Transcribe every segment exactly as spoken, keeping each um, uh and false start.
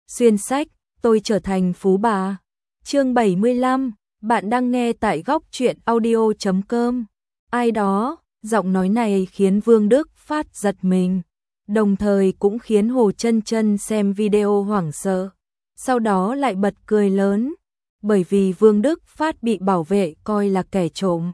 Xuyên sách, tôi trở thành phú bà. Chương bảy mươi lăm, bạn đang nghe tại góc truyện audio chấm com. Ai đó, giọng nói này khiến Vương Đức Phát giật mình, đồng thời cũng khiến Hồ Chân Chân xem video hoảng sợ, sau đó lại bật cười lớn, bởi vì Vương Đức Phát bị bảo vệ coi là kẻ trộm.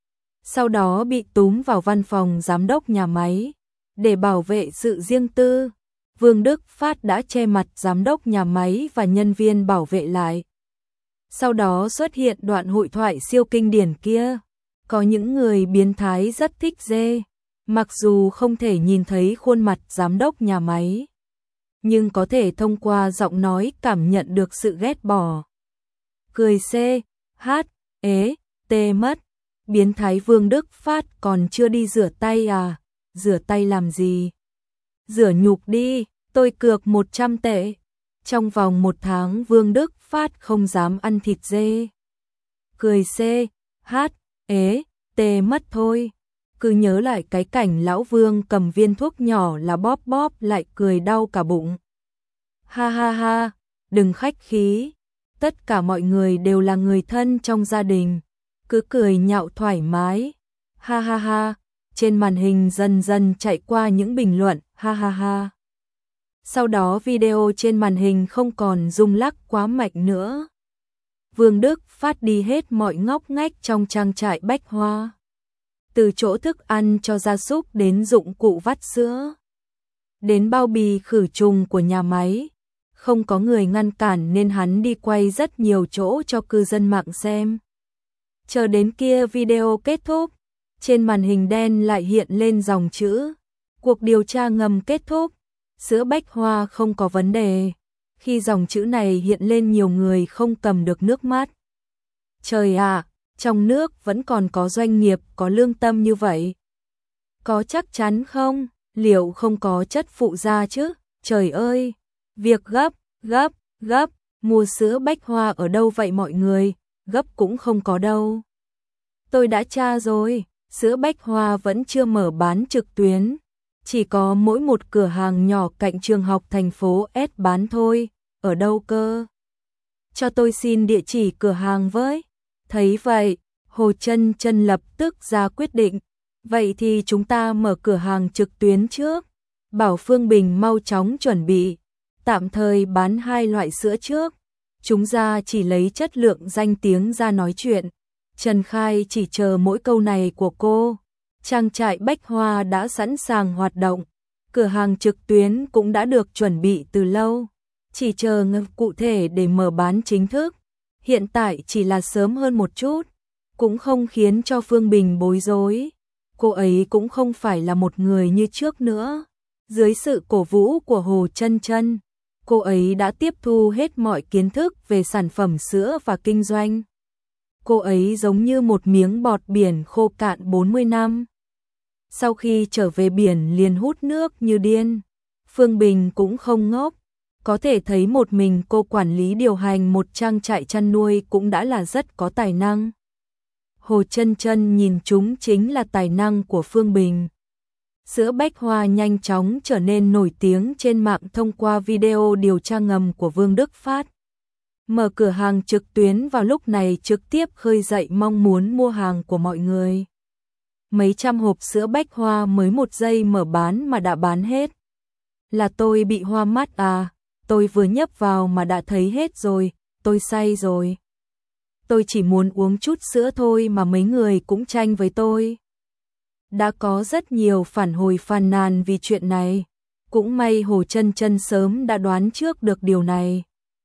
Sau đó bị túm vào văn phòng giám đốc nhà máy, để bảo vệ sự riêng tư. Vương Đức Phát đã che mặt giám đốc nhà máy và nhân viên bảo vệ lại. Sau đó xuất hiện đoạn hội thoại siêu kinh điển kia. Có những người biến thái rất thích dê, mặc dù không thể nhìn thấy khuôn mặt giám đốc nhà máy, nhưng có thể thông qua giọng nói cảm nhận được sự ghét bỏ. Cười C, H, ế, T mất. Biến thái Vương Đức Phát còn chưa đi rửa tay à? Rửa tay làm gì? Rửa nhục đi, tôi cược một trăm tệ. Trong vòng một tháng Vương Đức Phát không dám ăn thịt dê. Cười C, H, ế, T mất thôi. Cứ nhớ lại cái cảnh lão Vương cầm viên thuốc nhỏ là bóp bóp lại cười đau cả bụng. Ha ha ha, đừng khách khí. Tất cả mọi người đều là người thân trong gia đình. Cứ cười nhạo thoải mái. Ha ha ha, trên màn hình dần dần chạy qua những bình luận. Ha ha ha. Sau đó video trên màn hình không còn rung lắc quá mạnh nữa. Vương Đức Phát đi hết mọi ngóc ngách trong trang trại bách hoa. Từ chỗ thức ăn cho gia súc đến dụng cụ vắt sữa, đến bao bì khử trùng của nhà máy. Không có người ngăn cản nên hắn đi quay rất nhiều chỗ cho cư dân mạng xem. Chờ đến kia video kết thúc, trên màn hình đen lại hiện lên dòng chữ: cuộc điều tra ngầm kết thúc, sữa bách hoa không có vấn đề. Khi dòng chữ này hiện lên nhiều người không cầm được nước mắt. Trời ạ, trong nước vẫn còn có doanh nghiệp có lương tâm như vậy. Có chắc chắn không? Liệu không có chất phụ gia chứ? Trời ơi, việc gấp, gấp, gấp, mua sữa bách hoa ở đâu vậy mọi người? Gấp cũng không có đâu. Tôi đã tra rồi, sữa bách hoa vẫn chưa mở bán trực tuyến. Chỉ có mỗi một cửa hàng nhỏ cạnh trường học thành phố S bán thôi. Ở đâu cơ? Cho tôi xin địa chỉ cửa hàng với. Thấy vậy, Hồ Chân Chân lập tức ra quyết định. Vậy thì chúng ta mở cửa hàng trực tuyến trước. Bảo Phương Bình mau chóng chuẩn bị. Tạm thời bán hai loại sữa trước. Chúng ra chỉ lấy chất lượng danh tiếng ra nói chuyện. Trần Khai chỉ chờ mỗi câu này của cô. Trang trại bách hoa đã sẵn sàng hoạt động. Cửa hàng trực tuyến cũng đã được chuẩn bị từ lâu. Chỉ chờ ngừng cụ thể để mở bán chính thức. Hiện tại chỉ là sớm hơn một chút, cũng không khiến cho Phương Bình bối rối. Cô ấy cũng không phải là một người như trước nữa. Dưới sự cổ vũ của Hồ Chân Chân, cô ấy đã tiếp thu hết mọi kiến thức về sản phẩm sữa và kinh doanh. Cô ấy giống như một miếng bọt biển khô cạn bốn mươi năm. Sau khi trở về biển liền hút nước như điên. Phương Bình cũng không ngốc. Có thể thấy một mình cô quản lý điều hành một trang trại chăn nuôi cũng đã là rất có tài năng. Hồ Chân Chân nhìn chúng chính là tài năng của Phương Bình. Sữa bách hoa nhanh chóng trở nên nổi tiếng trên mạng thông qua video điều tra ngầm của Vương Đức Phát. Mở cửa hàng trực tuyến vào lúc này trực tiếp khơi dậy mong muốn mua hàng của mọi người. Mấy trăm hộp sữa bách hoa mới một giây mở bán mà đã bán hết. Là tôi bị hoa mắt à? Tôi vừa nhấp vào mà đã thấy hết rồi, tôi say rồi. Tôi chỉ muốn uống chút sữa thôi mà mấy người cũng tranh với tôi. Đã có rất nhiều phản hồi phàn nàn vì chuyện này. Cũng may Hồ Chân Chân sớm đã đoán trước được điều này.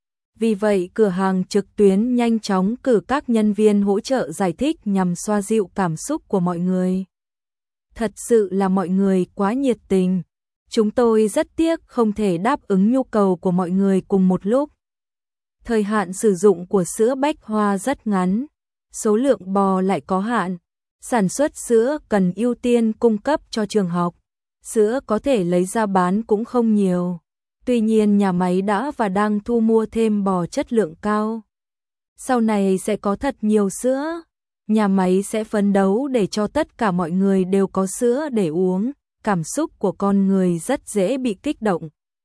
Vì vậy cửa hàng trực tuyến nhanh chóng cử các nhân viên hỗ trợ giải thích nhằm xoa dịu cảm xúc của mọi người. Thật sự là mọi người quá nhiệt tình. Chúng tôi rất tiếc không thể đáp ứng nhu cầu của mọi người cùng một lúc. Thời hạn sử dụng của sữa bách hoa rất ngắn, số lượng bò lại có hạn. Sản xuất sữa cần ưu tiên cung cấp cho trường học. Sữa có thể lấy ra bán cũng không nhiều. Tuy nhiên nhà máy đã và đang thu mua thêm bò chất lượng cao. Sau này sẽ có thật nhiều sữa. Nhà máy sẽ phấn đấu để cho tất cả mọi người đều có sữa để uống. Cảm xúc của con người rất dễ bị kích động.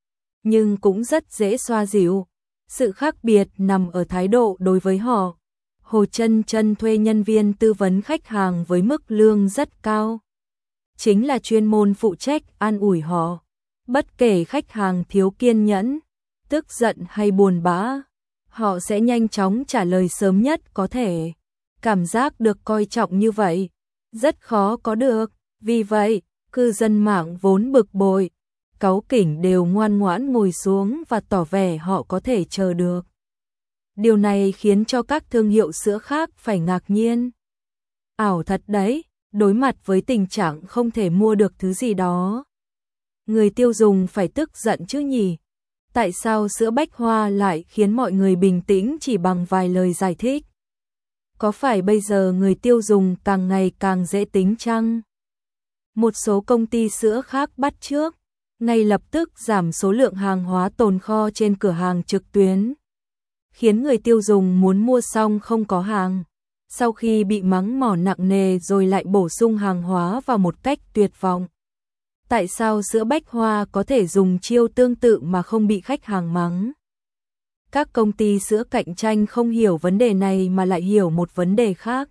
nhưng cũng rất dễ xoa dịu. Sự khác biệt nằm ở thái độ đối với họ. Hồ Chân Chân thuê nhân viên tư vấn khách hàng với mức lương rất cao. Chính là chuyên môn phụ trách an ủi họ. Bất kể khách hàng thiếu kiên nhẫn, tức giận hay buồn bã, họ sẽ nhanh chóng trả lời sớm nhất có thể. Cảm giác được coi trọng như vậy, rất khó có được. Vì vậy, cư dân mạng vốn bực bội, cáu kỉnh đều ngoan ngoãn ngồi xuống và tỏ vẻ họ có thể chờ được. Điều này khiến cho các thương hiệu sữa khác phải ngạc nhiên. Ảo thật đấy, đối mặt với tình trạng không thể mua được thứ gì đó, người tiêu dùng phải tức giận chứ nhỉ? Tại sao sữa Bách Hoa lại khiến mọi người bình tĩnh chỉ bằng vài lời giải thích? Có phải bây giờ người tiêu dùng càng ngày càng dễ tính chăng? Một số công ty sữa khác bắt chước, ngay lập tức giảm số lượng hàng hóa tồn kho trên cửa hàng trực tuyến, khiến người tiêu dùng muốn mua xong không có hàng. Sau khi bị mắng mỏ nặng nề rồi lại bổ sung hàng hóa vào một cách tuyệt vọng. Tại sao sữa Bách Hoa có thể dùng chiêu tương tự mà không bị khách hàng mắng? Các công ty sữa cạnh tranh không hiểu vấn đề này mà lại hiểu một vấn đề khác.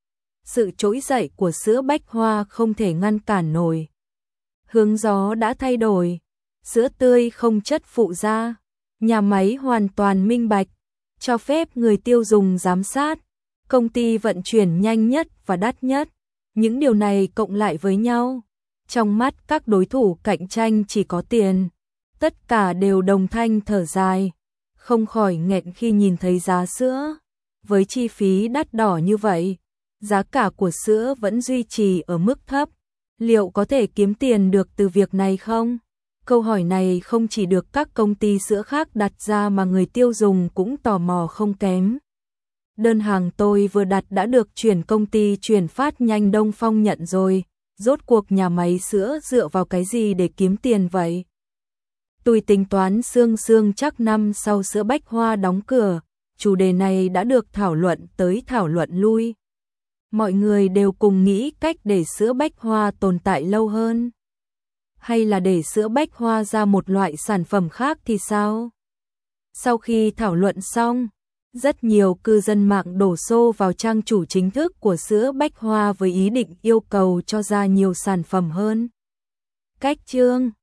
Sự trỗi dậy của sữa Bách Hoa không thể ngăn cản nổi. Hướng gió đã thay đổi, sữa tươi không chất phụ gia, nhà máy hoàn toàn minh bạch, cho phép người tiêu dùng giám sát, công ty vận chuyển nhanh nhất và đắt nhất. Những điều này cộng lại với nhau, trong mắt các đối thủ cạnh tranh chỉ có tiền. Tất cả đều đồng thanh thở dài, không khỏi nghẹn khi nhìn thấy giá sữa. Với chi phí đắt đỏ như vậy, giá cả của sữa vẫn duy trì ở mức thấp. Liệu có thể kiếm tiền được từ việc này không? Câu hỏi này không chỉ được các công ty sữa khác đặt ra mà người tiêu dùng cũng tò mò không kém. Đơn hàng tôi vừa đặt đã được chuyển công ty chuyển phát nhanh Đông Phong nhận rồi. Rốt cuộc nhà máy sữa dựa vào cái gì để kiếm tiền vậy? Tôi tính toán xương xương chắc năm sau sữa Bách Hoa đóng cửa, chủ đề này đã được thảo luận tới thảo luận lui. Mọi người đều cùng nghĩ cách để sữa Bách Hoa tồn tại lâu hơn. Hay là để sữa Bách Hoa ra một loại sản phẩm khác thì sao? Sau khi thảo luận xong, rất nhiều cư dân mạng đổ xô vào trang chủ chính thức của sữa Bách Hoa với ý định yêu cầu cho ra nhiều sản phẩm hơn. Cách chương